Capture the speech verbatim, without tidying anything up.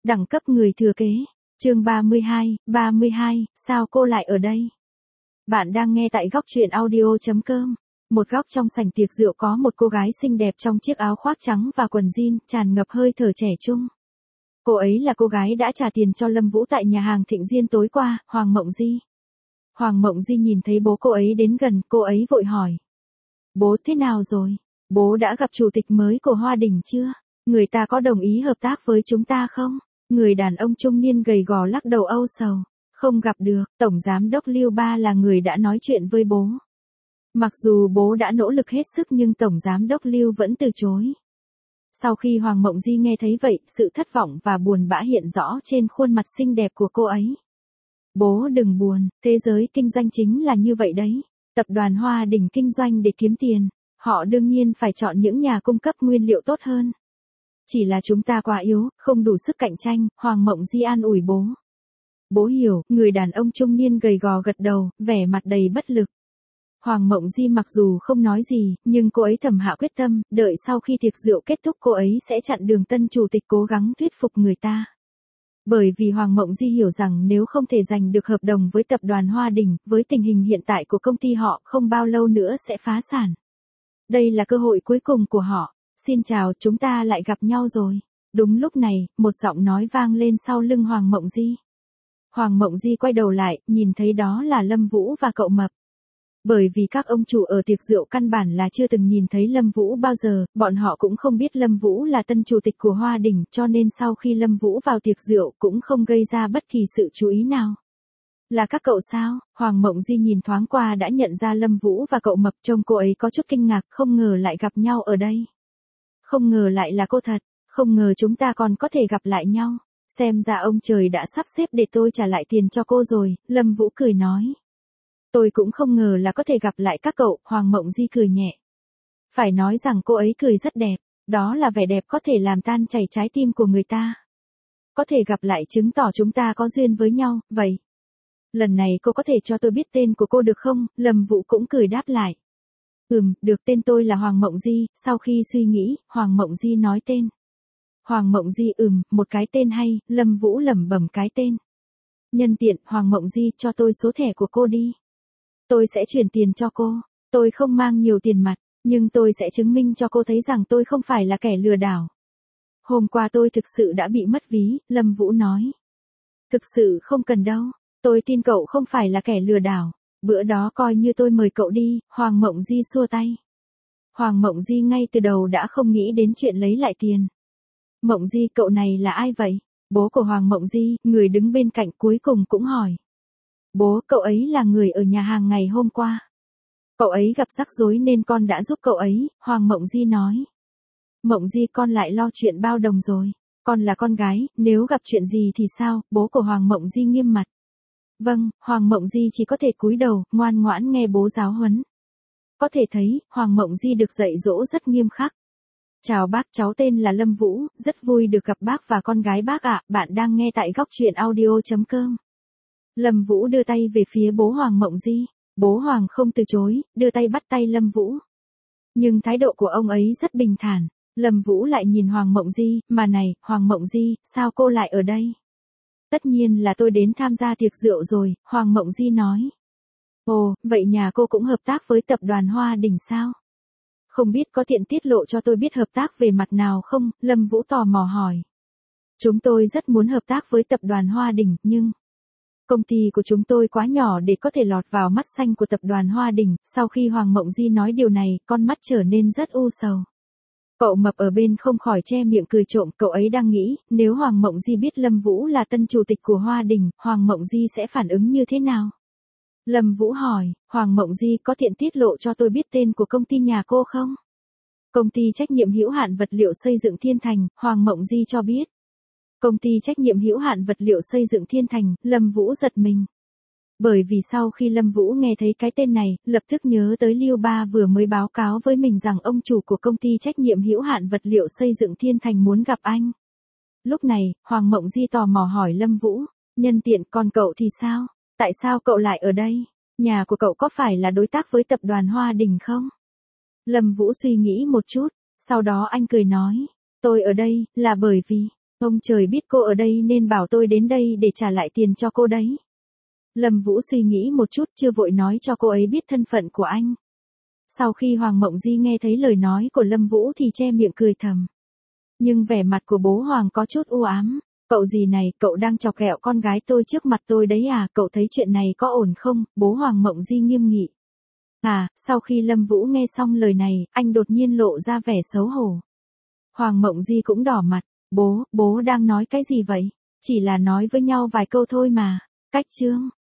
Đẳng cấp người thừa kế. Chương ba mươi hai, ba mươi hai, sao cô lại ở đây? Bạn đang nghe tại góc truyện audio chấm com. Một góc trong sảnh tiệc rượu có một cô gái xinh đẹp trong chiếc áo khoác trắng và quần jean, tràn ngập hơi thở trẻ trung. Cô ấy là cô gái đã trả tiền cho Lâm Vũ tại nhà hàng Thịnh Diên tối qua, Hoàng Mộng Di. Hoàng Mộng Di nhìn thấy bố cô ấy đến gần, cô ấy vội hỏi. Bố thế nào rồi? Bố đã gặp chủ tịch mới của Hoa Đình chưa? Người ta có đồng ý hợp tác với chúng ta không? Người đàn ông trung niên gầy gò lắc đầu âu sầu. Không gặp được, Tổng Giám đốc Lưu Ba là người đã nói chuyện với bố. Mặc dù bố đã nỗ lực hết sức nhưng Tổng Giám đốc Lưu vẫn từ chối. Sau khi Hoàng Mộng Di nghe thấy vậy, sự thất vọng và buồn bã hiện rõ trên khuôn mặt xinh đẹp của cô ấy. Bố đừng buồn, thế giới kinh doanh chính là như vậy đấy. Tập đoàn Hoa Đình kinh doanh để kiếm tiền, họ đương nhiên phải chọn những nhà cung cấp nguyên liệu tốt hơn. Chỉ là chúng ta quá yếu, không đủ sức cạnh tranh, Hoàng Mộng Di an ủi bố. Bố hiểu, người đàn ông trung niên gầy gò gật đầu, vẻ mặt đầy bất lực. Hoàng Mộng Di mặc dù không nói gì, nhưng cô ấy thầm hạ quyết tâm, đợi sau khi tiệc rượu kết thúc cô ấy sẽ chặn đường tân chủ tịch cố gắng thuyết phục người ta. Bởi vì Hoàng Mộng Di hiểu rằng nếu không thể giành được hợp đồng với tập đoàn Hoa Đình, với tình hình hiện tại của công ty họ không bao lâu nữa sẽ phá sản. Đây là cơ hội cuối cùng của họ. Xin chào, chúng ta lại gặp nhau rồi. Đúng lúc này, một giọng nói vang lên sau lưng Hoàng Mộng Di. Hoàng Mộng Di quay đầu lại, nhìn thấy đó là Lâm Vũ và cậu Mập. Bởi vì các ông chủ ở tiệc rượu căn bản là chưa từng nhìn thấy Lâm Vũ bao giờ, bọn họ cũng không biết Lâm Vũ là tân chủ tịch của Hoa Đình, cho nên sau khi Lâm Vũ vào tiệc rượu cũng không gây ra bất kỳ sự chú ý nào. Là các cậu sao? Hoàng Mộng Di nhìn thoáng qua đã nhận ra Lâm Vũ và cậu Mập, trông cô ấy có chút kinh ngạc, không ngờ lại gặp nhau ở đây. Không ngờ lại là cô thật, không ngờ chúng ta còn có thể gặp lại nhau. Xem ra ông trời đã sắp xếp để tôi trả lại tiền cho cô rồi, Lâm Vũ cười nói. Tôi cũng không ngờ là có thể gặp lại các cậu, Hoàng Mộng Di cười nhẹ. Phải nói rằng cô ấy cười rất đẹp, đó là vẻ đẹp có thể làm tan chảy trái tim của người ta. Có thể gặp lại chứng tỏ chúng ta có duyên với nhau, vậy. Lần này cô có thể cho tôi biết tên của cô được không? Lâm Vũ cũng cười đáp lại. Ừm, được, tên tôi là Hoàng Mộng Di. Sau khi suy nghĩ, Hoàng Mộng Di nói tên. Hoàng Mộng Di ừm, một cái tên hay, Lâm Vũ lẩm bẩm cái tên. Nhân tiện, Hoàng Mộng Di cho tôi số thẻ của cô đi. Tôi sẽ chuyển tiền cho cô. Tôi không mang nhiều tiền mặt, nhưng tôi sẽ chứng minh cho cô thấy rằng tôi không phải là kẻ lừa đảo. Hôm qua tôi thực sự đã bị mất ví, Lâm Vũ nói. Thực sự không cần đâu, tôi tin cậu không phải là kẻ lừa đảo. Bữa đó coi như tôi mời cậu đi, Hoàng Mộng Di xua tay. Hoàng Mộng Di ngay từ đầu đã không nghĩ đến chuyện lấy lại tiền. Mộng Di, cậu này là ai vậy? Bố của Hoàng Mộng Di, người đứng bên cạnh cuối cùng cũng hỏi. Bố, cậu ấy là người ở nhà hàng ngày hôm qua. Cậu ấy gặp rắc rối nên con đã giúp cậu ấy, Hoàng Mộng Di nói. Mộng Di, con lại lo chuyện bao đồng rồi. Con là con gái, nếu gặp chuyện gì thì sao? Bố của Hoàng Mộng Di nghiêm mặt. Vâng, Hoàng Mộng Di chỉ có thể cúi đầu, ngoan ngoãn nghe bố giáo huấn. Có thể thấy, Hoàng Mộng Di được dạy dỗ rất nghiêm khắc. Chào bác, cháu tên là Lâm Vũ, rất vui được gặp bác và con gái bác ạ, bạn đang nghe tại góc truyện audio chấm com. Lâm Vũ đưa tay về phía bố Hoàng Mộng Di, bố Hoàng không từ chối, đưa tay bắt tay Lâm Vũ. Nhưng thái độ của ông ấy rất bình thản, Lâm Vũ lại nhìn Hoàng Mộng Di, mà này, Hoàng Mộng Di, sao cô lại ở đây? Tất nhiên là tôi đến tham gia tiệc rượu rồi, Hoàng Mộng Di nói. Ồ, vậy nhà cô cũng hợp tác với tập đoàn Hoa Đình sao? Không biết có tiện tiết lộ cho tôi biết hợp tác về mặt nào không? Lâm Vũ tò mò hỏi. Chúng tôi rất muốn hợp tác với tập đoàn Hoa Đình, nhưng công ty của chúng tôi quá nhỏ để có thể lọt vào mắt xanh của tập đoàn Hoa Đình. Sau khi Hoàng Mộng Di nói điều này, con mắt trở nên rất u sầu. Cậu Mập ở bên không khỏi che miệng cười trộm, cậu ấy đang nghĩ, nếu Hoàng Mộng Di biết Lâm Vũ là tân chủ tịch của Hoa Đình, Hoàng Mộng Di sẽ phản ứng như thế nào? Lâm Vũ hỏi, Hoàng Mộng Di có tiện tiết lộ cho tôi biết tên của công ty nhà cô không? Công ty trách nhiệm hữu hạn vật liệu xây dựng Thiên Thành, Hoàng Mộng Di cho biết. Công ty trách nhiệm hữu hạn vật liệu xây dựng Thiên Thành, Lâm Vũ giật mình. Bởi vì sau khi Lâm Vũ nghe thấy cái tên này, lập tức nhớ tới Lưu Ba vừa mới báo cáo với mình rằng ông chủ của công ty trách nhiệm hữu hạn vật liệu xây dựng Thiên Thành muốn gặp anh. Lúc này, Hoàng Mộng Di tò mò hỏi Lâm Vũ, nhân tiện còn cậu thì sao? Tại sao cậu lại ở đây? Nhà của cậu có phải là đối tác với tập đoàn Hoa Đình không? Lâm Vũ suy nghĩ một chút, sau đó anh cười nói, tôi ở đây, là bởi vì, Ông trời biết cô ở đây nên bảo tôi đến đây để trả lại tiền cho cô đấy. Lâm Vũ suy nghĩ một chút chưa vội nói cho cô ấy biết thân phận của anh. Sau khi Hoàng Mộng Di nghe thấy lời nói của Lâm Vũ thì che miệng cười thầm. Nhưng vẻ mặt của bố Hoàng có chút u ám. Cậu gì này, cậu đang chọc ghẹo con gái tôi trước mặt tôi đấy à, cậu thấy chuyện này có ổn không? Bố Hoàng Mộng Di nghiêm nghị. À, sau khi Lâm Vũ nghe xong lời này, anh đột nhiên lộ ra vẻ xấu hổ. Hoàng Mộng Di cũng đỏ mặt. Bố, bố đang nói cái gì vậy? Chỉ là nói với nhau vài câu thôi mà. Cách chương.